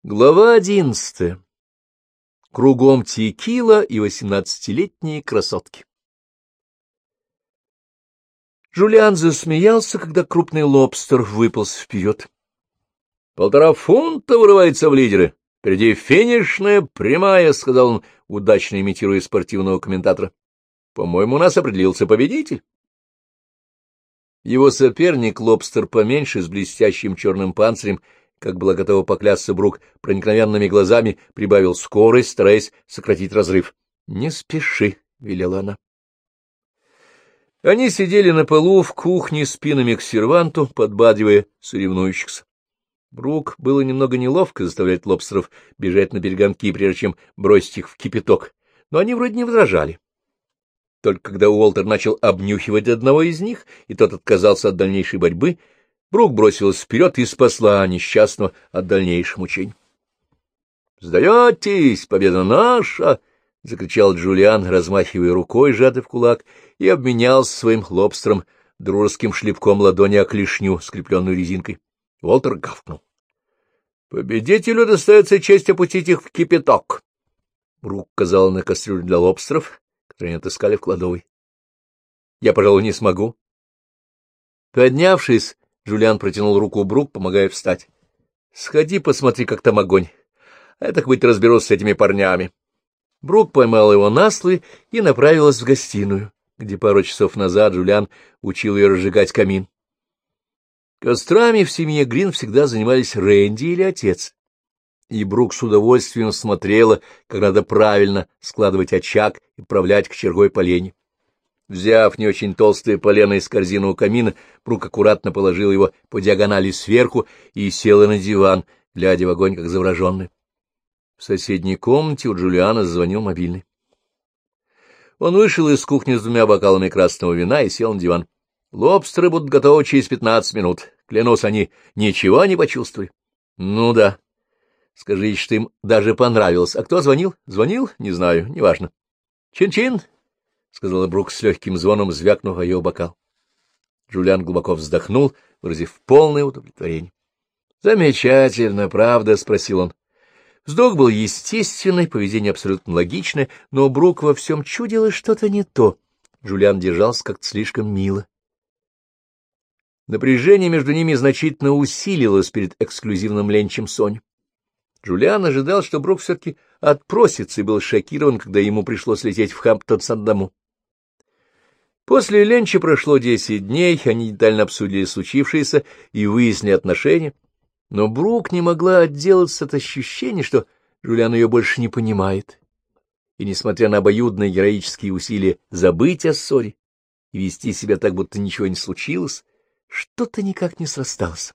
Глава 11. Кругом текила и 18-летние красотки. Джулиан засмеялся, когда крупный лобстер выполз вперед. 1,5 фунта вырывается в лидеры. Впереди финишная прямая, — сказал он, удачно имитируя спортивного комментатора. — По-моему, у нас определился победитель. Его соперник, лобстер поменьше, с блестящим черным панцирем, как была готова поклясться Брук, проникновенными глазами прибавил скорость, стараясь сократить разрыв. — Не спеши, — велела она. Они сидели на полу в кухне спинами к серванту, подбадривая соревнующихся. Брук было немного неловко заставлять лобстеров бежать на перегонки, прежде чем бросить их в кипяток, но они вроде не возражали. Только когда Уолтер начал обнюхивать одного из них, и тот отказался от дальнейшей борьбы, Брук бросилась вперед и спасла несчастного от дальнейших мучений. — Сдаетесь, победа наша! — закричал Джулиан, размахивая рукой, сжатый в кулак, и обменялся своим лобстером дружеским шлепком ладони о клешню, скрепленную резинкой. Уолтер гавкнул. — Победителю достается честь опустить их в кипяток. Брук указал на кастрюлю для лобстеров, которые они отыскали в кладовой. — Я, пожалуй, не смогу. Поднявшись, Джулиан протянул руку Брук, помогая встать. — Сходи, посмотри, как там огонь. А я, так быть, разберусь с этими парнями. Брук поймал его на слове и направилась в гостиную, где пару часов назад Джулиан учил ее разжигать камин. Кострами в семье Грин всегда занимались Рэнди или отец. И Брук с удовольствием смотрела, как надо правильно складывать очаг и управлять кочергой поленья. Взяв не очень толстое полено из корзины у камина, Брук аккуратно положил его по диагонали сверху и села на диван, глядя в огонь, как завороженный. В соседней комнате у Джулиана зазвонил мобильный. Он вышел из кухни с 2 бокалами красного вина и сел на диван. Лобстеры будут готовы через 15 минут. Клянусь, они ничего не почувствовали. — Ну да. Скажите, что им даже понравилось. А кто звонил? Звонил? Не знаю, неважно. Чин-чин, — сказала Брук с легким звоном, звякнув о ее бокал. Джулиан глубоко вздохнул, выразив полное удовлетворение. — Замечательно, правда? — спросил он. Вздох был естественный, поведение абсолютно логичное, но Брук во всем чудилось что-то не то. Джулиан держался как-то слишком мило. Напряжение между ними значительно усилилось перед эксклюзивным ленчем Сони. Джулиан ожидал, что Брук все-таки отпросится, и был шокирован, когда ему пришлось лететь в Хэмптонс одному. После ленча прошло 10 дней, они детально обсудили случившееся и выяснили отношения, но Брук не могла отделаться от ощущения, что Джулиан ее больше не понимает. И, несмотря на обоюдные героические усилия забыть о ссоре и вести себя так, будто ничего не случилось, что-то никак не срасталось.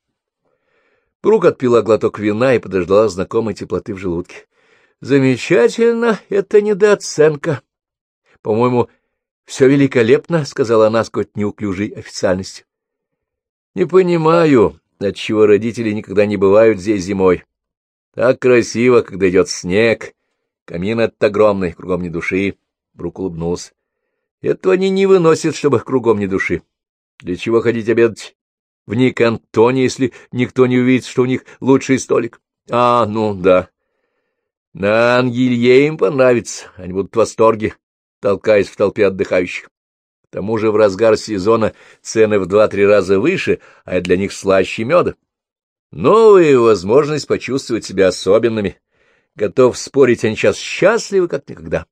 Брук отпила глоток вина и подождала знакомой теплоты в желудке. — Замечательно, это недооценка. — По-моему, все великолепно, — сказала она с какой-то неуклюжей официальностью. — Не понимаю, отчего родители никогда не бывают здесь зимой. Так красиво, когда идет снег. Камин этот огромный, кругом ни души. Брук улыбнулся. — Этого они не выносят, чтобы кругом ни души. Для чего ходить обедать в Ник-Антоне, если никто не увидит, что у них лучший столик? А, ну да. На Ангелье им понравится, они будут в восторге, толкаясь в толпе отдыхающих. К тому же в разгар сезона цены в 2-3 раза выше, а это для них слаще меда. Новая возможность почувствовать себя особенными. Готов спорить, они сейчас счастливы, как никогда.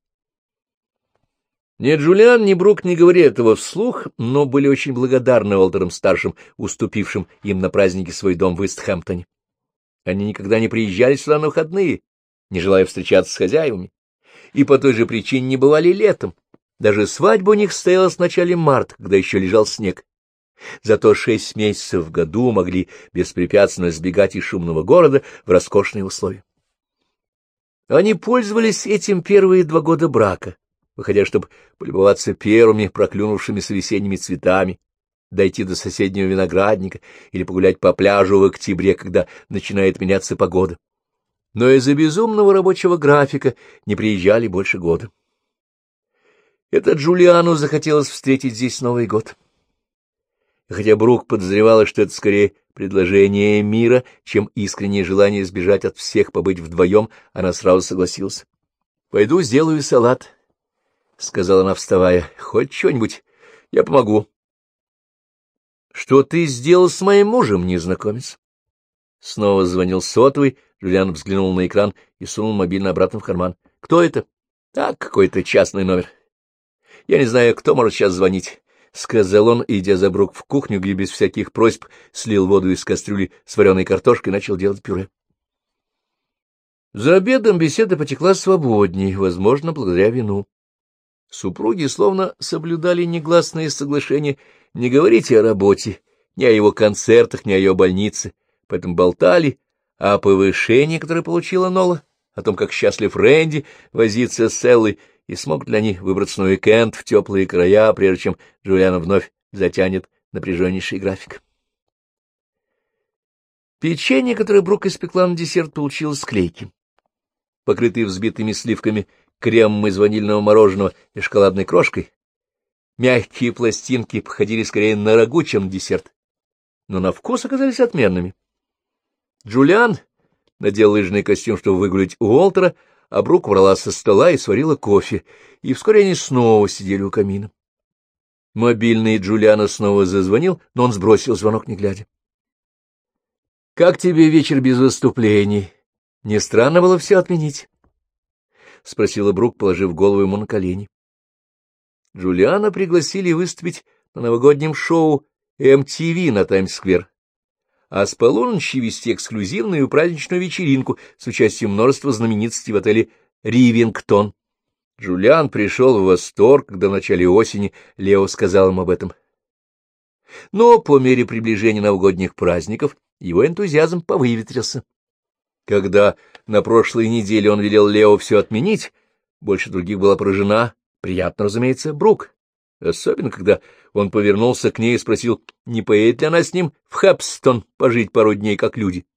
Ни Джулиан, ни Брук не говорили этого вслух, но были очень благодарны Уолтерам-старшим, уступившим им на празднике свой дом в Истхэмптоне. Они никогда не приезжали сюда на выходные, не желая встречаться с хозяевами, и по той же причине не бывали летом. Даже свадьба у них состоялась в начале марта, когда еще лежал снег. Зато 6 месяцев в году могли беспрепятственно сбегать из шумного города в роскошные условия. Они пользовались этим первые 2 года брака, выходя, чтобы полюбоваться первыми проклюнувшимися весенними цветами, дойти до соседнего виноградника или погулять по пляжу в октябре, когда начинает меняться погода. Но из-за безумного рабочего графика не приезжали больше года. Это Джулиану захотелось встретить здесь Новый год. И хотя Брук подозревала, что это скорее предложение мира, чем искреннее желание избежать от всех, побыть вдвоем, она сразу согласилась. — Пойду сделаю салат, — сказала она, вставая. — Хоть что-нибудь, я помогу. — Что ты сделал с моим мужем, незнакомец? Снова звонил сотовый, Джулиан взглянул на экран и сунул мобильный обратно в карман. — Кто это? — Так, какой-то частный номер. — Я не знаю, кто может сейчас звонить, — сказал он, идя за Брук в кухню, где без всяких просьб слил воду из кастрюли с вареной картошкой и начал делать пюре. За обедом беседа потекла свободней, возможно, благодаря вину. Супруги словно соблюдали негласные соглашения не говорить о работе, ни о его концертах, ни о ее больнице, поэтому болтали о повышении, которое получила Нола, о том, как счастлив Рэнди возиться с Эллой, и смогут ли они выбраться на уикенд в теплые края, прежде чем Джулиана вновь затянет напряженнейший график. Печенье, которое Брук испекла на десерт, получилось клейким. Покрытый взбитыми сливками кремом из ванильного мороженого и шоколадной крошкой, мягкие пластинки походили скорее на рагу, чем на десерт, но на вкус оказались отменными. Джулиан надел лыжный костюм, чтобы выгулять Уолтера, а Брук убрала со стола и сварила кофе, и вскоре они снова сидели у камина. Мобильный Джулиана снова зазвонил, но он сбросил звонок, не глядя. — Как тебе вечер без выступлений? Не странно было все отменить? — спросила Брук, положив голову ему на колени. Джулиана пригласили выступить на новогоднем шоу MTV на Таймс-сквер, а с полуночи вести эксклюзивную праздничную вечеринку с участием множества знаменитостей в отеле «Ривингтон». Джулиан пришел в восторг, когда в начале осени Лео сказал ему об этом. Но по мере приближения новогодних праздников его энтузиазм повыветрился. Когда на прошлой неделе он велел Лео все отменить, больше других была поражена, приятно, разумеется, Брук. Особенно, когда он повернулся к ней и спросил, не поедет ли она с ним в Хэпстон пожить пару дней, как люди.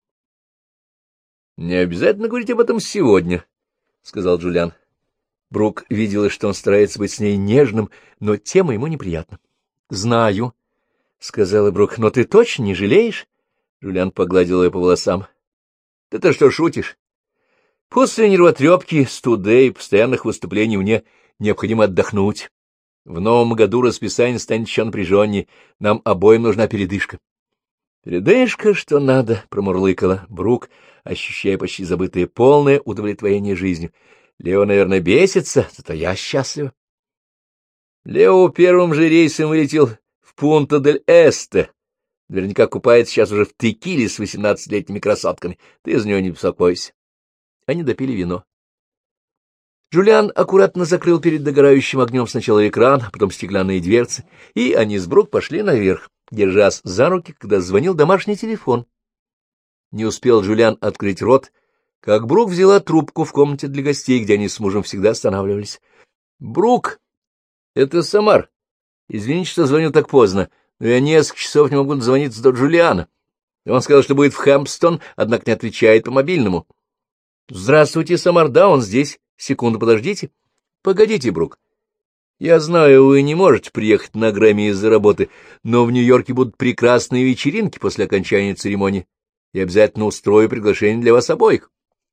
— Не обязательно говорить об этом сегодня, — сказал Джулиан. Брук видела, что он старается быть с ней нежным, но тема ему неприятна. — Знаю, — сказала Брук, — но ты точно не жалеешь? Джулиан погладил ее по волосам. — Да ты что, шутишь? После нервотрепки, студы и постоянных выступлений мне необходимо отдохнуть. В новом году расписание станет еще напряженнее. Нам обоим нужна передышка. — Передышка, что надо, — промурлыкала Брук, ощущая почти забытое полное удовлетворение жизнью. Лео, наверное, бесится, зато я счастлива. Лео первым же рейсом вылетел в Пунта-дель-Эсте. Наверняка купается сейчас уже в текиле с 18-летними красотками. Ты за нее не беспокойся. Они допили вино. Джулиан аккуратно закрыл перед догорающим огнем сначала экран, а потом стеклянные дверцы, и они с Брук пошли наверх, держась за руки, когда звонил домашний телефон. Не успел Джулиан открыть рот, как Брук взяла трубку в комнате для гостей, где они с мужем всегда останавливались. — Брук, это Самар. Извините, что звоню так поздно, но я несколько часов не могу дозвониться до Джулиана. Он сказал, что будет в Хэмпстон, однако не отвечает по мобильному. — Здравствуйте, Самар, да, он здесь. Секунду, подождите. — Погодите, Брук. Я знаю, вы не можете приехать на Грэмми из-за работы, но в Нью-Йорке будут прекрасные вечеринки после окончания церемонии. Я обязательно устрою приглашение для вас обоих.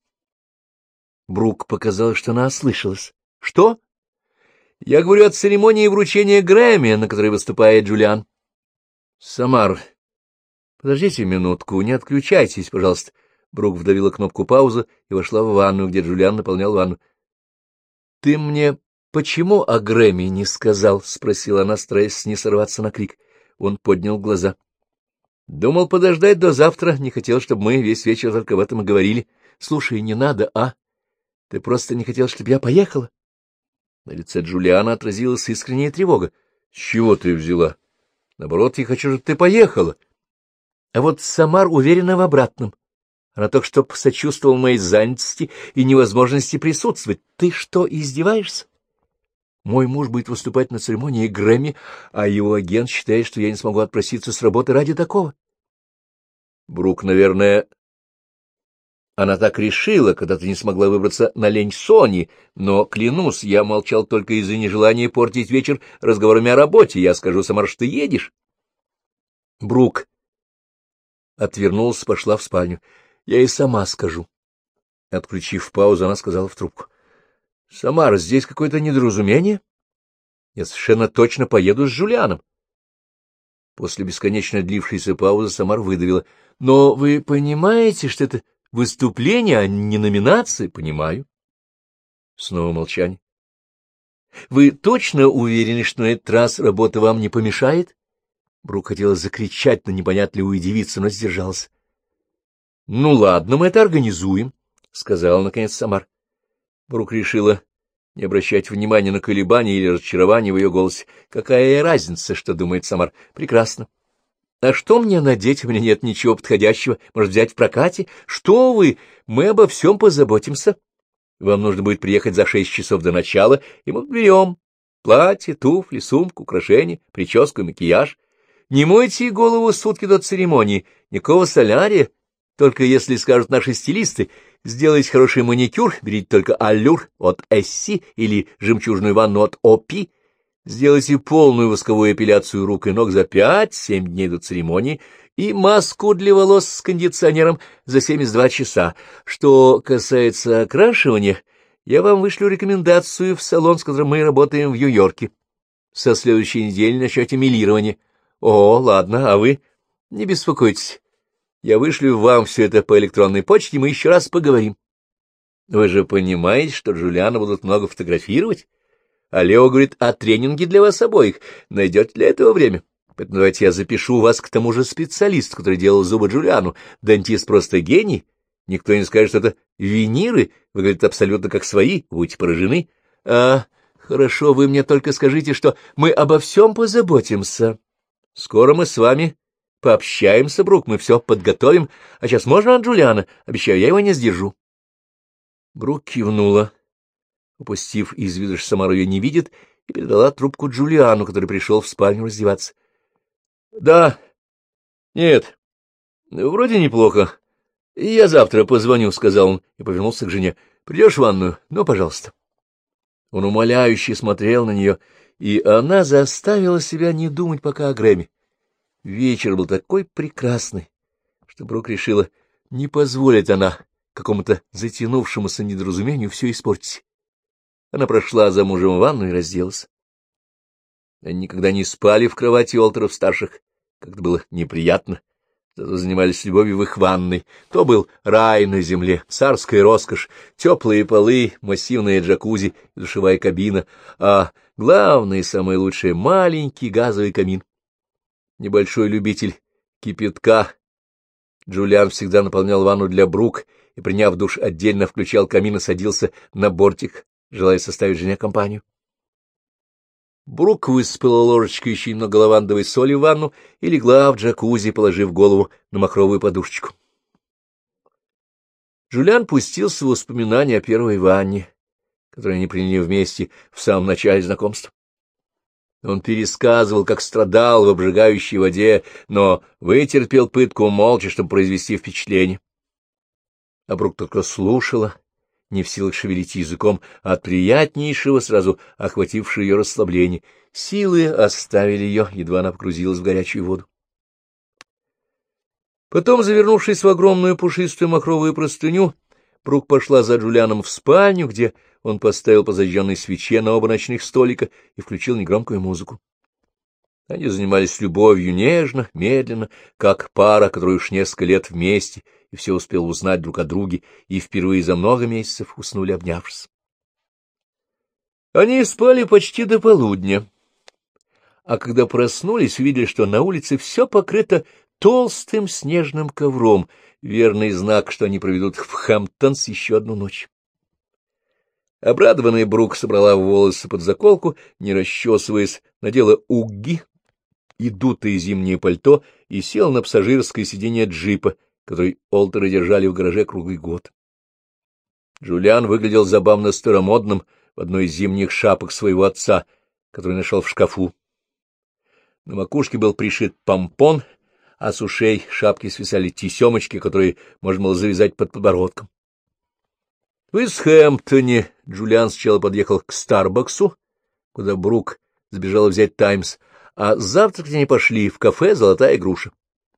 Брук показалось, что она ослышалась. — Что? — Я говорю о церемонии вручения Грэмми, на которой выступает Джулиан. — Самар, подождите минутку, не отключайтесь, пожалуйста. Брук вдавила кнопку паузы и вошла в ванную, где Джулиан наполнял ванну. — Ты мне почему о Грэмми не сказал? — спросила она, стараясь не сорваться на крик. Он поднял глаза. — Думал подождать до завтра, не хотел, чтобы мы весь вечер только об этом и говорили. Слушай, не надо, а? Ты просто не хотел, чтобы я поехала? На лице Джулиана отразилась искренняя тревога. — С чего ты взяла? Наоборот, я хочу, чтобы ты поехала. А вот Самар уверена в обратном. Она только что сочувствовала моей занятости и невозможности присутствовать. Ты что, издеваешься? Мой муж будет выступать на церемонии Грэмми, а его агент считает, что я не смогу отпроситься с работы ради такого. Брук, наверное, она так решила, когда ты не смогла выбраться на ленч Сони, но, клянусь, я молчал только из-за нежелания портить вечер разговорами о работе. Я скажу, Самар, что ты едешь. Брук отвернулась, пошла в спальню. — Я и сама скажу. Отключив паузу, она сказала в трубку. — Самара, здесь какое-то недоразумение? Я совершенно точно поеду с Джулианом. После бесконечно длившейся паузы Самар выдавила. — Но вы понимаете, что это выступление, а не номинация? — Понимаю. Снова молчание. — Вы точно уверены, что на этот раз работа вам не помешает? Брук хотела закричать на непонятливую девицу, но сдержался. — Ну ладно, мы это организуем, — сказала наконец Самар. Брук решила не обращать внимания на колебания или разочарование в ее голосе. Какая разница, что думает Самар? Прекрасно. А что мне надеть? У меня нет ничего подходящего. Может, взять в прокате? Что вы? Мы обо всем позаботимся. Вам нужно будет приехать за 6 часов до начала, и мы берем платье, туфли, сумку, украшения, прическу и макияж. Не мойте голову сутки до церемонии, никакого солярия. Только если скажут наши стилисты, сделайте хороший маникюр, берите только аллюр от Эсси или жемчужную ванну от Опи, сделайте полную восковую эпиляцию рук и ног за 5-7 дней до церемонии и маску для волос с кондиционером за 72 часа. Что касается окрашивания, я вам вышлю рекомендацию в салон, с которым мы работаем в Нью-Йорке. Со следующей недели начнете милирование. О, ладно, а вы? Не беспокойтесь. Я вышлю вам все это по электронной почте, и мы еще раз поговорим. Вы же понимаете, что Джулиана будут много фотографировать? А Лео говорит о тренинге для вас обоих. Найдете для этого время? Поэтому давайте я запишу вас к тому же специалисту, который делал зубы Джулиану. Дантист просто гений. Никто не скажет, что это виниры. Выглядят абсолютно как свои. Будете поражены. Хорошо, вы мне только скажите, что мы обо всем позаботимся. Скоро мы с вами пообщаемся, Брук, мы все подготовим. А сейчас можно от Джулиана? Обещаю, я его не сдержу. Брук кивнула, упустив из виду, что Самара ее не видит, и передала трубку Джулиану, который пришел в спальню раздеваться. — Да. Нет. Вроде неплохо. Я завтра позвоню, — сказал он, и повернулся к жене. — Придешь в ванную? Ну, пожалуйста. Он умоляюще смотрел на нее, и она заставила себя не думать пока о Грэме. Вечер был такой прекрасный, что Брук решила, не позволит она какому-то затянувшемуся недоразумению все испортить. Она прошла за мужем в ванну и разделась. Они никогда не спали в кровати Уолтеров-старших, как-то было неприятно, зато занимались любовью в их ванной. То был рай на земле, царская роскошь, теплые полы, массивная джакузи, душевая кабина, а главное и самое лучшее — маленький газовый камин. Небольшой любитель кипятка, Джулиан всегда наполнял ванну для Брук и, приняв душ, отдельно включал камин и садился на бортик, желая составить жене компанию. Брук высыпала ложечкой еще немного лавандовой соли в ванну и легла в джакузи, положив голову на махровую подушечку. Джулиан пустился в воспоминания о первой ванне, которую они приняли вместе в самом начале знакомства. Он пересказывал, как страдал в обжигающей воде, но вытерпел пытку молча, чтобы произвести впечатление. А Брук только слушала, не в силах шевелить языком, от приятнейшего, сразу охватившего ее расслабления. Силы оставили ее, едва она погрузилась в горячую воду. Потом, завернувшись в огромную пушистую махровую простыню, Брук пошла за Джулианом в спальню, где он поставил по зажженной свече на оба ночных столика и включил негромкую музыку. Они занимались любовью нежно, медленно, как пара, которая уж несколько лет вместе, и все успел узнать друг о друге, и впервые за много месяцев уснули, обнявшись. Они спали почти до полудня, а когда проснулись, увидели, что на улице все покрыто толстым снежным ковром, верный знак, что они проведут в Хэмптонс еще одну ночь. Обрадованная Брук собрала волосы под заколку, не расчесываясь, надела угги и дутое зимнее пальто и села на пассажирское сиденье джипа, который Олтеры держали в гараже круглый год. Джулиан выглядел забавно старомодным в одной из зимних шапок своего отца, который нашел в шкафу. На макушке был пришит помпон, а с ушей шапки свисали тесемочки, которые можно было завязать под подбородком. В Исхэмптоне Джулиан сначала подъехал к Старбаксу, куда Брук сбежала взять «Таймс», а завтракать они пошли в кафе «Золотая груша».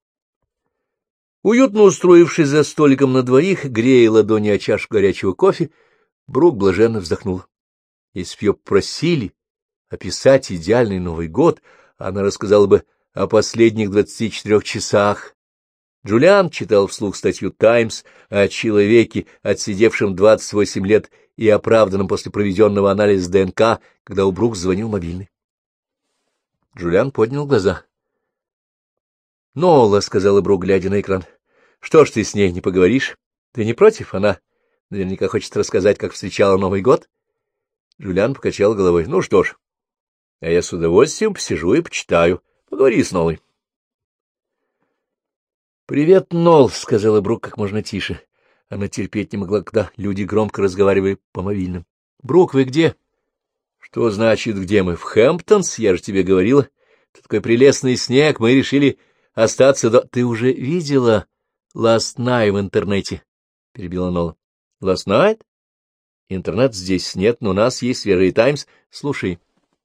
Уютно устроившись за столиком на двоих, грея ладони о чашку горячего кофе, Брук блаженно вздохнула. Если б ее попросили описать идеальный Новый год, она рассказала бы о последних 24 часах. Джулиан читал вслух статью «Таймс» о человеке, отсидевшем 28 лет и оправданном после проведенного анализа ДНК, когда у Брук звонил мобильный. Джулиан поднял глаза. — Нола, — сказала Брук, глядя на экран, — что ж ты с ней не поговоришь? Ты не против? Она наверняка хочет рассказать, как встречала Новый год. Джулиан покачал головой. — Ну что ж, а я с удовольствием посижу и почитаю. Поговори с Нолой. — Привет, Нол, — сказала Брук как можно тише. Она терпеть не могла, когда люди громко разговаривали по мобильным. — Брук, вы где? — Что значит, где мы? В Хэмптонс, я же тебе говорила. Тут такой прелестный снег, мы решили остаться до... — Ты уже видела Last Night в интернете? — перебила Нола. — Last Night? Интернет здесь нет, но у нас есть свежий Таймс. Слушай,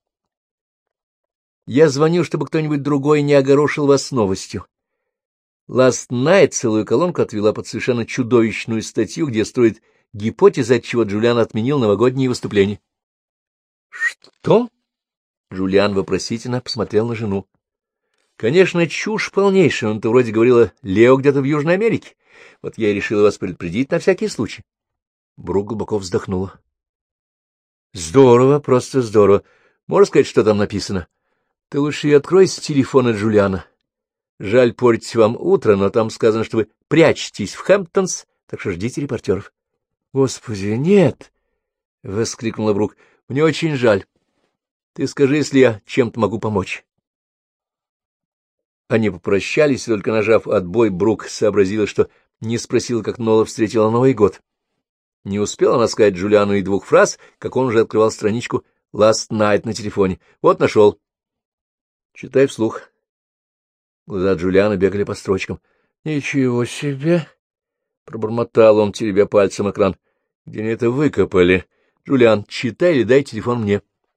я звоню, чтобы кто-нибудь другой не огорошил вас новостью. Last Night целую колонку отвела под совершенно чудовищную статью, где строит гипотеза, отчего Джулиан отменил новогодние выступления. — Что? — Джулиан вопросительно посмотрел на жену. — Конечно, чушь полнейшая, он-то вроде говорила, Лео где-то в Южной Америке. Вот я и решила вас предупредить на всякий случай. Брук глубоко вздохнула. — Здорово, просто здорово. Можешь сказать, что там написано? Ты лучше и открой с телефона Джулиана. Жаль портить вам утро, но там сказано, что вы прячетесь в Хэмптонс, так что ждите репортеров. — Господи, нет! — воскликнула Брук. — Мне очень жаль. Ты скажи, если я чем-то могу помочь. Они попрощались, и только нажав отбой, Брук сообразила, что не спросила, как Нола встретила Новый год. Не успела она сказать Джулиану и двух фраз, как он уже открывал страничку Last Night на телефоне. Вот нашел. Читай вслух. Глаза Джулиана бегали по строчкам. — Ничего себе! — пробормотал он, теребя пальцем экран. — Где они это выкопали? Джулиан, читай или дай телефон мне.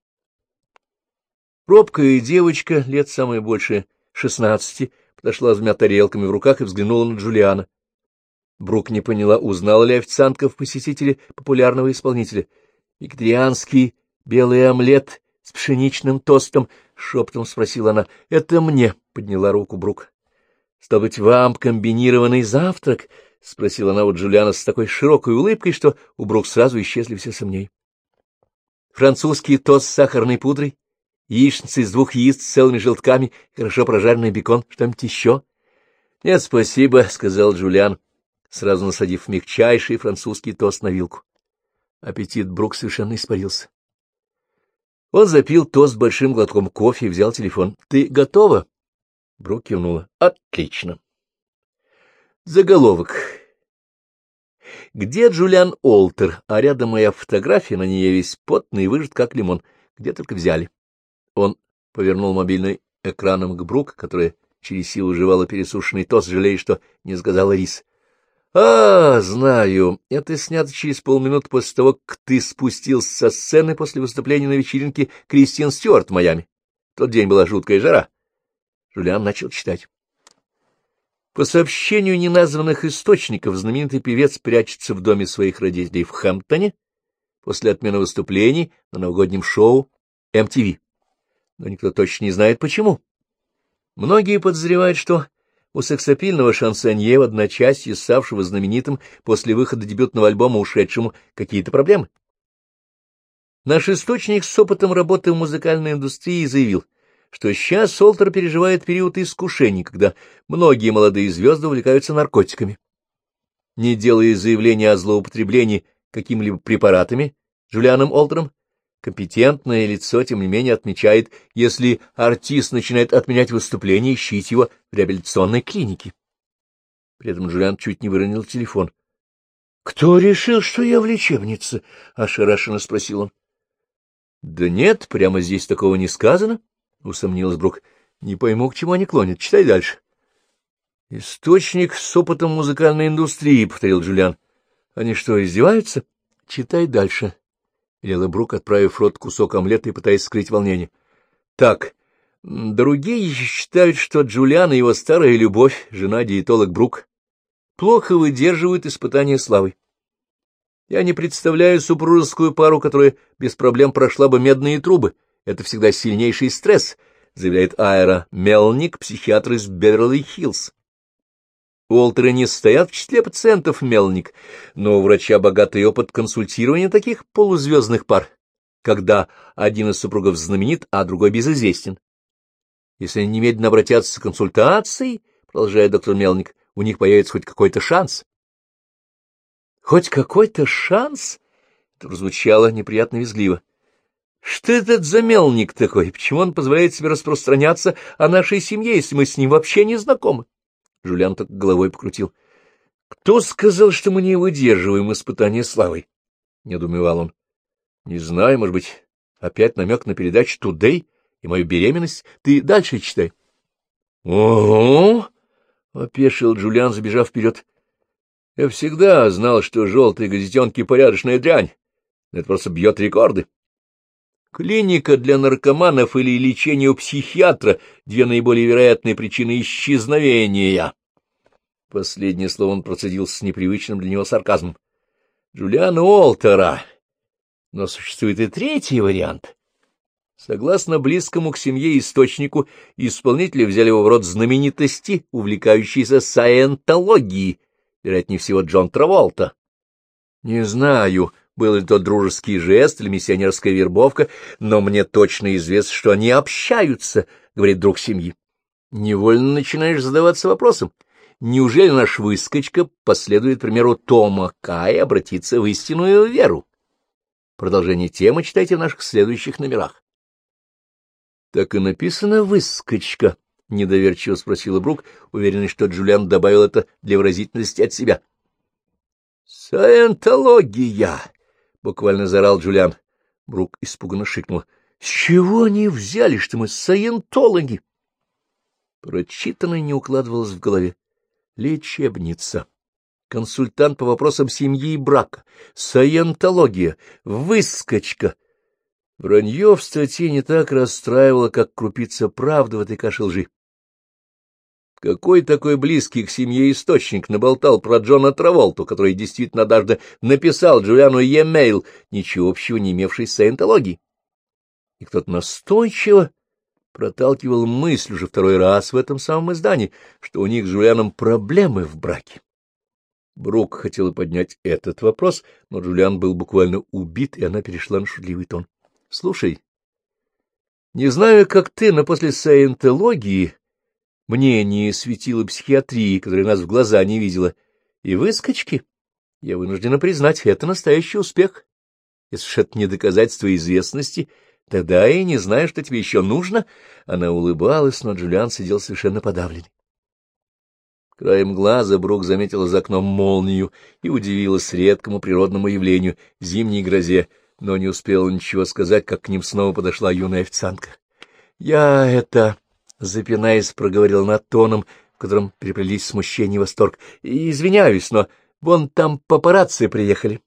Робкая девочка, лет самое большее 16, подошла с двумя тарелками в руках и взглянула на Джулиана. Брук не поняла, узнала ли официантка в посетителе популярного исполнителя. — Вегетарианский белый омлет с пшеничным тостом, — шепотом спросила она. — Это мне, — подняла руку Брук. — Стало быть, вам комбинированный завтрак? — спросила она у Джулиана с такой широкой улыбкой, что у Брук сразу исчезли все сомнения. — Французский тост с сахарной пудрой, яичница из 2 яиц с целыми желтками, хорошо прожаренный бекон, что-нибудь еще? — Нет, спасибо, — сказал Джулиан, сразу насадив мягчайший французский тост на вилку. Аппетит Брук совершенно испарился. Он запил тост большим глотком кофе и взял телефон. — Ты готова? Брук кивнула. — Отлично. Заголовок. Где Джулиан Олтер? А рядом моя фотография, на ней весь потный и выжат, как лимон. Где только взяли. Он повернул мобильный экраном к Брук, которая через силу жевала пересушенный тост, жалея, что не сказала рис. — А, знаю, это снято через полминуты после того, как ты спустился со сцены после выступления на вечеринке Кристиан Стюарт в Майами. В тот день была жуткая жара. Джулиан начал читать. По сообщению неназванных источников, знаменитый певец прячется в доме своих родителей в Хэмптоне после отмены выступлений на новогоднем шоу MTV. Но никто точно не знает, почему. Многие подозревают, что у сексапильного шансонье, в одночасье ставшего знаменитым после выхода дебютного альбома ушедшему, какие-то проблемы. Наш источник с опытом работы в музыкальной индустрии заявил, что сейчас Олтер переживает период искушений, когда многие молодые звезды увлекаются наркотиками. Не делая заявления о злоупотреблении какими-либо препаратами, Джулианом Олтером, компетентное лицо, тем не менее, отмечает, если артист начинает отменять выступления, ищите его в реабилитационной клинике. При этом Джулиан чуть не выронил телефон. — Кто решил, что я в лечебнице? — ошарашенно спросил он. — Да нет, прямо здесь такого не сказано, — усомнилась Брук. — Не пойму, к чему они клонят. Читай дальше. — Источник с опытом музыкальной индустрии, — повторил Джулиан. — Они что, издеваются? — Читай дальше. — велела Брук, отправив в рот кусок омлета и пытаясь скрыть волнение. — Так, Другие считают, что Джулиан и его старая любовь, жена-диетолог Брук, плохо выдерживают испытания славы. Я не представляю супружескую пару, которая без проблем прошла бы медные трубы. Это всегда сильнейший стресс, заявляет Айра Мелник, психиатр из Беверли-Хиллз. Уолтеры не стоят в числе пациентов Мелник, но у врача богатый опыт консультирования таких полузвездных пар, когда один из супругов знаменит, а другой безызвестен. Если они немедленно обратятся за консультацией, продолжает доктор Мелник, у них появится хоть какой-то шанс. Хоть какой-то шанс? Это прозвучало неприятно визгливо. Что этот за Мелник такой? Почему он позволяет себе распространяться о нашей семье, если мы с ним вообще не знакомы? Жюльан так головой покрутил. — Кто сказал, что мы не выдерживаем испытания славой? — недоумевал он. — Не знаю, может быть, опять намек на передачу «Тудей» и мою беременность? Ты дальше читай. — Ого! — опешил Джулиан, забежав вперед. — Я всегда знал, что желтые газетенки — порядочная дрянь. Это просто бьет рекорды. Клиника для наркоманов или лечение у психиатра — две наиболее вероятные причины исчезновения. Последнее слово он процедил с непривычным для него сарказмом. Джулиана Уолтера. Но существует и третий вариант. Согласно близкому к семье источнику, исполнители взяли его в род знаменитости, увлекающейся саентологией, вероятнее всего Джон Траволта. Не знаю, был ли тот дружеский жест или миссионерская вербовка, но мне точно известно, что они общаются, — говорит друг семьи. Невольно начинаешь задаваться вопросом, неужели наш выскочка последует примеру Тома К. и обратится в истинную веру? Продолжение темы читайте в наших следующих номерах. — Так и написано «выскочка», — недоверчиво спросила Брук, уверенный, что Джулиан добавил это для выразительности от себя. — Саентология! — буквально заорал Джулиан. Брук испуганно шикнул. — С чего они взяли, что мы саентологи? Прочитанное не укладывалось в голове. Лечебница, консультант по вопросам семьи и брака, саентология, выскочка. Вранье в статье не так расстраивало, как крупица правды в этой каше лжи. Какой такой близкий к семье источник наболтал про Джона Траволту, который действительно однажды написал Джулиану e-mail, ничего общего не имевший с саентологией? И кто-то настойчиво проталкивал мысль уже второй раз в этом самом издании, что у них с Джулианом проблемы в браке. Брук хотела поднять этот вопрос, но Джулиан был буквально убит, и она перешла на шутливый тон. — Слушай, не знаю, как ты, но после саентологии мнение светило психиатрии, которая нас в глаза не видела, и выскочки, я вынуждена признать, это настоящий успех. Если ж это не доказательство известности, тогда я не знаю, что тебе еще нужно. Она улыбалась, но Джулиан сидел совершенно подавленный. Краем глаза Брук заметила за окном молнию и удивилась редкому природному явлению — зимней грозе, но не успела ничего сказать, как к ним снова подошла юная официантка. — запинаясь, проговорил она тоном, в котором переплелись смущение и восторг. — Извиняюсь, но вон там папарацци приехали.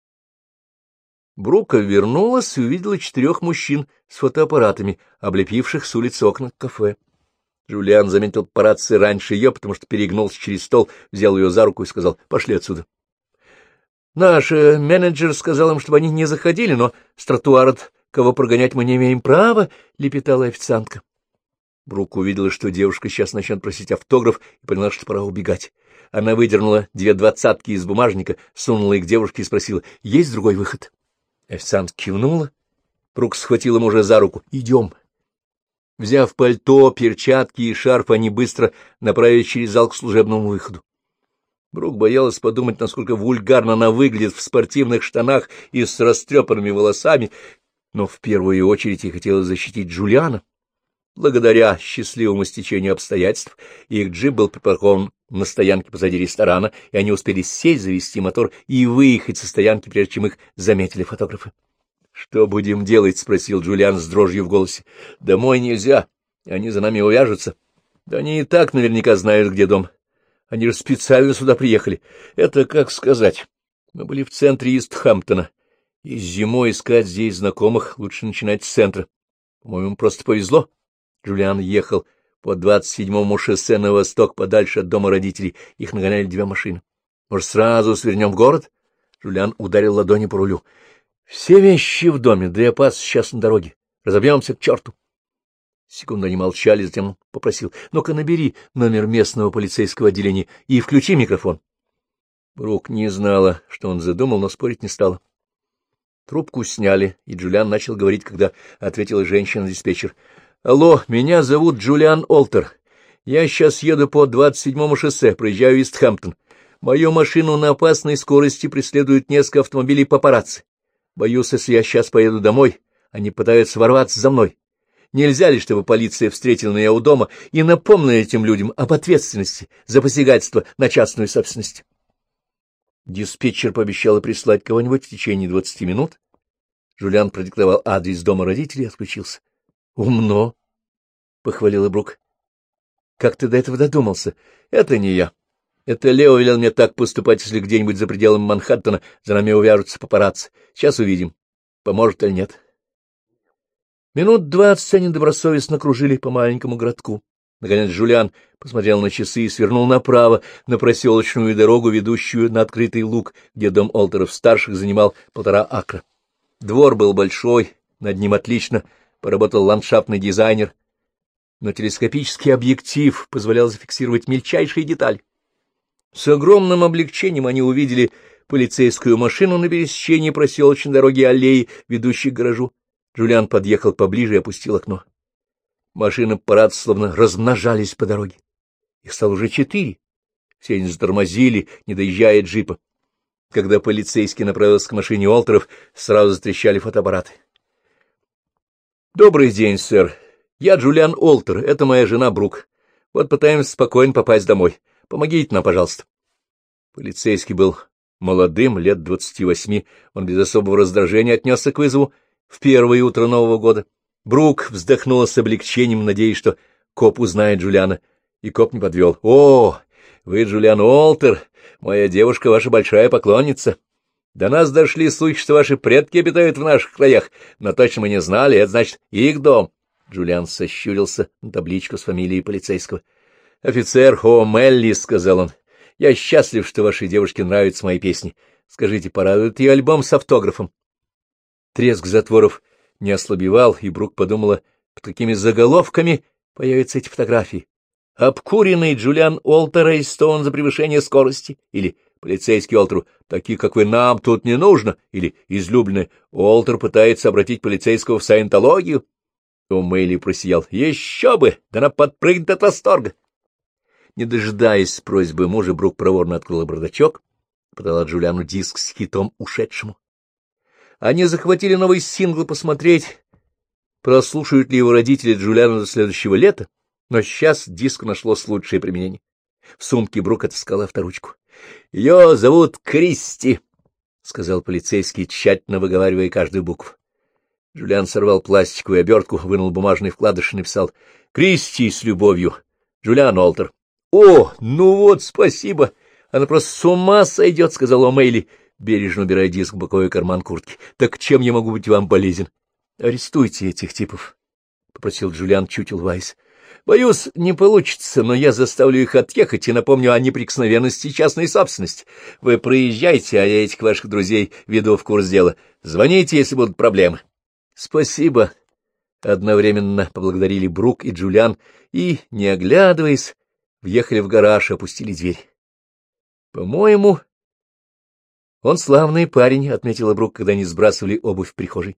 Брука вернулась и увидела 4 мужчин с фотоаппаратами, облепивших с улицы окна кафе. Джулиан заметил папарацци раньше ее, потому что перегнулся через стол, взял ее за руку и сказал: — Пошли отсюда. Наш менеджер сказал им, чтобы они не заходили, но с тротуара кого прогонять мы не имеем права, — лепетала официантка. Брук увидела, что девушка сейчас начнет просить автограф, и поняла, что пора убегать. Она выдернула 2 двадцатки из бумажника, сунула их девушке и спросила: — Есть другой выход? Официант кивнула. Брук схватила мужа за руку. — Идем. Взяв пальто, перчатки и шарф, они быстро направились через зал к служебному выходу. Брук боялась подумать, насколько вульгарно она выглядит в спортивных штанах и с растрепанными волосами, но в первую очередь ей хотелось защитить Джулиана. Благодаря счастливому стечению обстоятельств их джип был припаркован на стоянке позади ресторана, и они успели сесть, завести мотор и выехать со стоянки, прежде чем их заметили фотографы. — Что будем делать? — спросил Джулиан с дрожью в голосе. — Домой нельзя, они за нами увяжутся. Да они и так наверняка знают, где дом. Они же специально сюда приехали. Это как сказать. Мы были в центре Истхэмптона, и зимой искать здесь знакомых лучше начинать с центра. По-моему, просто повезло. Джулиан ехал по 27-му шоссе на восток, подальше от дома родителей. Их нагоняли две машины. Может, сразу свернем в город? Джулиан ударил ладонью по рулю. Все вещи в доме, да и опас сейчас на дороге. Разобьемся к черту. Секунду они молчали, затем он попросил: ну-ка набери номер местного полицейского отделения и включи микрофон. Брук не знала, что он задумал, но спорить не стала. Трубку сняли, и Джулиан начал говорить, когда ответила женщина-диспетчер. — Алло, меня зовут Джулиан Олтер. Я сейчас еду по 27-му шоссе, проезжаю Истхэмптон. Мою машину на опасной скорости преследуют несколько автомобилей папарацци. Боюсь, если я сейчас поеду домой, они пытаются ворваться за мной. Нельзя ли, чтобы полиция встретила меня у дома и напомнила этим людям об ответственности за посягательство на частную собственность? Диспетчер пообещала прислать кого-нибудь в течение 20 минут. Джулиан продиктовал адрес дома родителей и отключился. — Умно, — похвалила Брук. — Как ты до этого додумался? Это не я. Это Лео велел мне так поступать, если где-нибудь за пределами Манхэттена за нами увяжутся папарацци. Сейчас увидим, поможет или нет. Минут 20 они добросовестно кружили по маленькому городку. Наконец Джулиан посмотрел на часы и свернул направо на проселочную дорогу, ведущую на открытый луг, где дом Олтеров-старших занимал 1,5 акра. Двор был большой, над ним отлично поработал ландшафтный дизайнер, но телескопический объектив позволял зафиксировать мельчайшие детали. С огромным облегчением они увидели полицейскую машину на пересечении проселочной дороги аллеи, ведущей к гаражу. Джулиан подъехал поближе и опустил окно. Машины парад словно размножались по дороге. Их стало уже 4. Все они затормозили, не доезжая джипа. Когда полицейский направился к машине Олтеров, сразу затрещали фотоаппараты. — Добрый день, сэр. Я Джулиан Олтер, это моя жена Брук. Вот пытаемся спокойно попасть домой. Помогите нам, пожалуйста. Полицейский был молодым, лет 28. Он без особого раздражения отнесся к вызову в первое утро Нового года. Брук вздохнула с облегчением, надеясь, что коп узнает Джулиана, и коп не подвел. — О, вы Джулиан Олтер, моя девушка, ваша большая поклонница. До нас дошли слухи, что ваши предки обитают в наших краях, но точно мы не знали, это значит их дом. Джулиан сощурился на табличку с фамилией полицейского. — Офицер О'Мелли, — сказал он, — я счастлив, что вашей девушке нравятся мои песни. Скажите, порадует ее альбом с автографом? Треск затворов не ослабевал, и Брук подумала, под какими заголовками появятся эти фотографии. Обкуренный Джулиан Олтер арестован за превышение скорости, или полицейский Олтеру, таких, как вы, нам тут не нужно, или излюбленный Олтер пытается обратить полицейского в саентологию. О'Мелли просиял. Еще бы! Да она подпрыгнет от восторга! Не дожидаясь просьбы мужа, Брук проворно открыла бардачок, подала Джулиану диск с хитом «Ушедшему». Они захватили новый сингл посмотреть, прослушают ли его родители Джулиана до следующего лета, но сейчас диску нашлось лучшее применение. В сумке Брук отыскала авторучку. — Ее зовут Кристи, — сказал полицейский, тщательно выговаривая каждую букву. Джулиан сорвал пластиковую обертку, вынул бумажный вкладыш и написал: «Кристи с любовью. Джулиан Олтер». «О, ну вот, спасибо. Она просто с ума сойдет», — сказал О'Мелли, бережно убирая диск в боковой карман куртки. «Так чем я могу быть вам полезен?» «Арестуйте этих типов», — попросил Джулиан, чуть улыбаясь. «Боюсь, не получится, но я заставлю их отъехать и напомню о неприкосновенности частной собственности. Вы проезжайте, а я этих ваших друзей веду в курс дела. Звоните, если будут проблемы». «Спасибо», — одновременно поблагодарили Брук и Джулиан и, не оглядываясь, въехали в гараж и опустили дверь. «По-моему, он славный парень», — отметила Брук, когда они сбрасывали обувь в прихожей.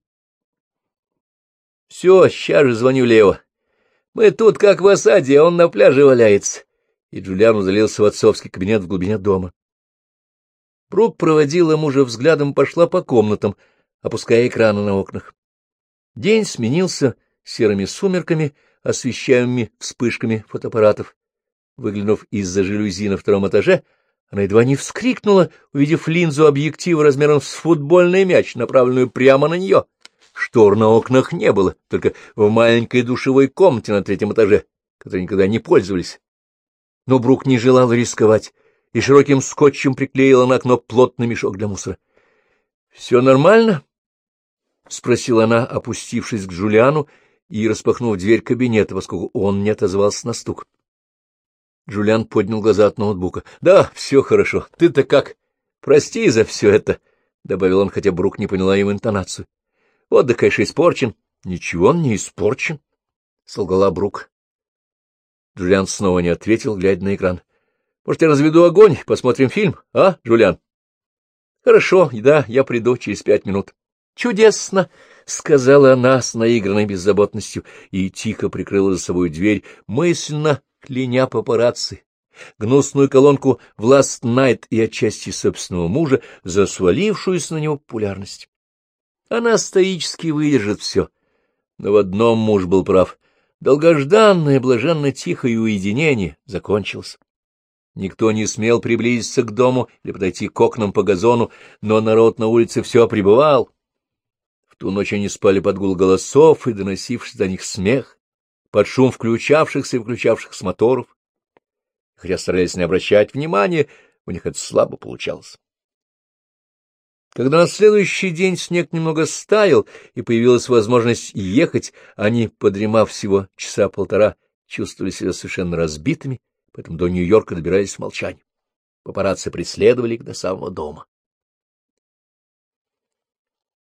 «Все, сейчас же звоню Лео. Мы тут как в осаде, а он на пляже валяется». И Джулиан удалился в отцовский кабинет в глубине дома. Брук проводила мужа взглядом и пошла по комнатам, опуская экраны на окнах. День сменился серыми сумерками, освещаемыми вспышками фотоаппаратов. Выглянув из-за жалюзи на втором этаже, она едва не вскрикнула, увидев линзу объектива размером с футбольный мяч, направленную прямо на нее. Штор на окнах не было, только в маленькой душевой комнате на 3-м этаже, которой никогда не пользовались. Но Брук не желала рисковать и широким скотчем приклеила на окно плотный мешок для мусора. — Все нормально? — спросила она, опустившись к Джулиану и распахнув дверь кабинета, поскольку он не отозвался на стук. Джулиан поднял глаза от ноутбука. — Да, все хорошо. Ты-то как? Прости за все это, — добавил он, хотя Брук не поняла его интонацию. — Отдых, конечно, испорчен. — Ничего он не испорчен, — солгала Брук. Джулиан снова не ответил, глядя на экран. — Может, я разведу огонь, посмотрим фильм, а, Джулиан? — Хорошо, да, я приду через 5 минут. — Чудесно, — сказала она с наигранной беззаботностью и тихо прикрыла за собой дверь, мысленно кляня папарацци, гнусную колонку в Last Night и отчасти собственного мужа за свалившуюся на него популярность. Она стоически выдержит все. Но в одном муж был прав. Долгожданное, блаженно тихое уединение закончилось. Никто не смел приблизиться к дому или подойти к окнам по газону, но народ на улице все прибывал. В ту ночь они спали под гул голосов и доносивший до них смех, под шум включавшихся и выключавшихся моторов. Хотя старались не обращать внимания, у них это слабо получалось. Когда на следующий день снег немного стаял и появилась возможность ехать, они, подремав всего часа полтора, чувствовали себя совершенно разбитыми, поэтому до Нью-Йорка добирались в молчании. Папарацци преследовали их до самого дома.